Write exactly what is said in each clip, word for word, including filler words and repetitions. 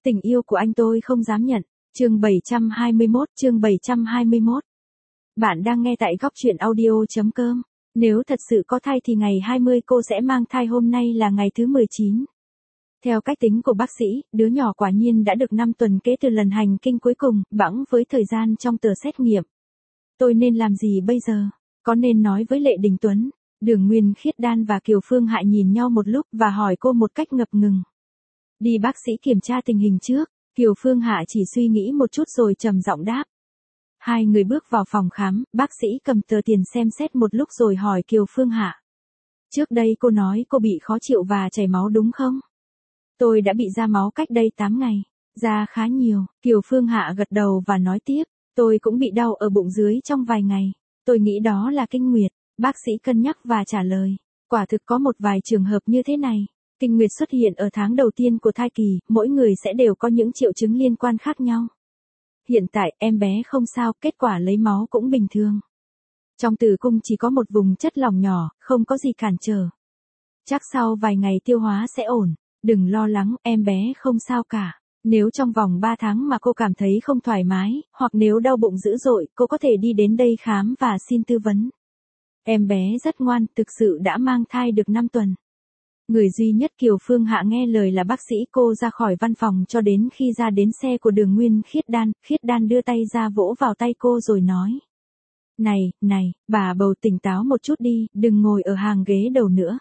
Tình yêu của anh tôi không dám nhận. Chương bảy trăm hai mươi mốt, chương bảy trăm hai mươi mốt. Bạn đang nghe tại góc truyện audio.com. Nếu thật sự có thai thì ngày hai mươi cô sẽ mang thai, hôm nay là ngày thứ mười chín. Theo cách tính của bác sĩ, đứa nhỏ quả nhiên đã được năm tuần kể từ lần hành kinh cuối cùng, bẵng với thời gian trong tờ xét nghiệm. Tôi nên làm gì bây giờ? Có nên nói với Lệ Đình Tuấn? Đường Nguyên Khiết Đan và Kiều Phương Hại nhìn nhau một lúc và hỏi cô một cách ngập ngừng. Đi bác sĩ kiểm tra tình hình trước. Kiều Phương Hạ chỉ suy nghĩ một chút rồi trầm giọng đáp. Hai người bước vào phòng khám, bác sĩ cầm tờ tiền xem xét một lúc rồi hỏi Kiều Phương Hạ. Trước đây cô nói cô bị khó chịu và chảy máu đúng không? Tôi đã bị ra máu cách đây tám ngày. Ra khá nhiều. Kiều Phương Hạ gật đầu và nói tiếp. Tôi cũng bị đau ở bụng dưới trong vài ngày. Tôi nghĩ đó là kinh nguyệt. Bác sĩ cân nhắc và trả lời. Quả thực có một vài trường hợp như thế này. Kinh nguyệt xuất hiện ở tháng đầu tiên của thai kỳ, mỗi người sẽ đều có những triệu chứng liên quan khác nhau. Hiện tại, em bé không sao, kết quả lấy máu cũng bình thường. Trong tử cung chỉ có một vùng chất lỏng nhỏ, không có gì cản trở. Chắc sau vài ngày tiêu hóa sẽ ổn. Đừng lo lắng, em bé không sao cả. Nếu trong vòng ba tháng mà cô cảm thấy không thoải mái, hoặc nếu đau bụng dữ dội, cô có thể đi đến đây khám và xin tư vấn. Em bé rất ngoan, thực sự đã mang thai được năm tuần. Người duy nhất Kiều Phương Hạ nghe lời là bác sĩ. Cô ra khỏi văn phòng cho đến khi ra đến xe của Đường Nguyên Khiết Đan, Khiết Đan đưa tay ra vỗ vào tay cô rồi nói. Này, này, bà bầu tỉnh táo một chút đi, đừng ngồi ở hàng ghế đầu nữa.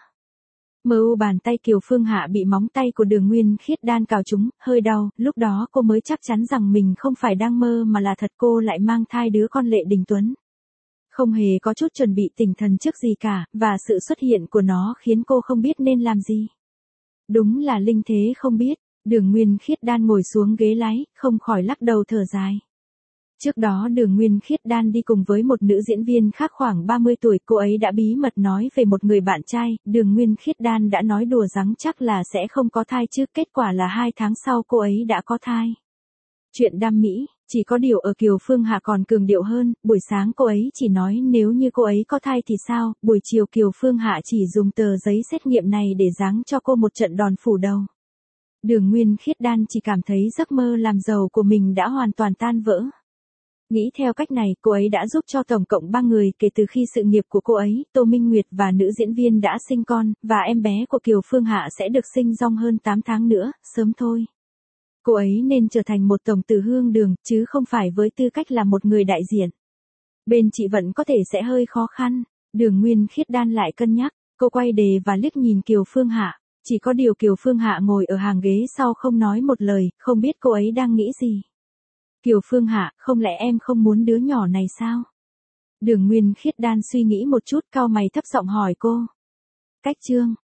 Mơ u bàn tay Kiều Phương Hạ bị móng tay của Đường Nguyên Khiết Đan cào trúng, hơi đau, lúc đó cô mới chắc chắn rằng mình không phải đang mơ mà là thật, cô lại mang thai đứa con Lệ Đình Tuấn. Không hề có chút chuẩn bị tinh thần trước gì cả, và sự xuất hiện của nó khiến cô không biết nên làm gì. Đúng là linh thế không biết. Đường Nguyên Khiết Đan ngồi xuống ghế lái, không khỏi lắc đầu thở dài. Trước đó Đường Nguyên Khiết Đan đi cùng với một nữ diễn viên khác khoảng ba mươi tuổi, cô ấy đã bí mật nói về một người bạn trai. Đường Nguyên Khiết Đan đã nói đùa rằng chắc là sẽ không có thai chứ, kết quả là hai tháng sau cô ấy đã có thai. Chuyện đam mỹ, chỉ có điều ở Kiều Phương Hạ còn cường điệu hơn, buổi sáng cô ấy chỉ nói nếu như cô ấy có thai thì sao, buổi chiều Kiều Phương Hạ chỉ dùng tờ giấy xét nghiệm này để giáng cho cô một trận đòn phủ đầu. Đường Nguyên Khiết Đan chỉ cảm thấy giấc mơ làm giàu của mình đã hoàn toàn tan vỡ. Nghĩ theo cách này, cô ấy đã giúp cho tổng cộng ba người kể từ khi sự nghiệp của cô ấy, Tô Minh Nguyệt và nữ diễn viên đã sinh con, và em bé của Kiều Phương Hạ sẽ được sinh trong hơn tám tháng nữa, sớm thôi. Cô ấy nên trở thành một tổng tử hương Đường, chứ không phải với tư cách là một người đại diện. Bên chị Vận có thể sẽ hơi khó khăn. Đường Nguyên Khiết Đan lại cân nhắc, cô quay đề và liếc nhìn Kiều Phương Hạ. Chỉ có điều Kiều Phương Hạ ngồi ở hàng ghế sau không nói một lời, không biết cô ấy đang nghĩ gì. Kiều Phương Hạ, không lẽ em không muốn đứa nhỏ này sao? Đường Nguyên Khiết Đan suy nghĩ một chút, cau mày thấp giọng hỏi cô. Cách chương.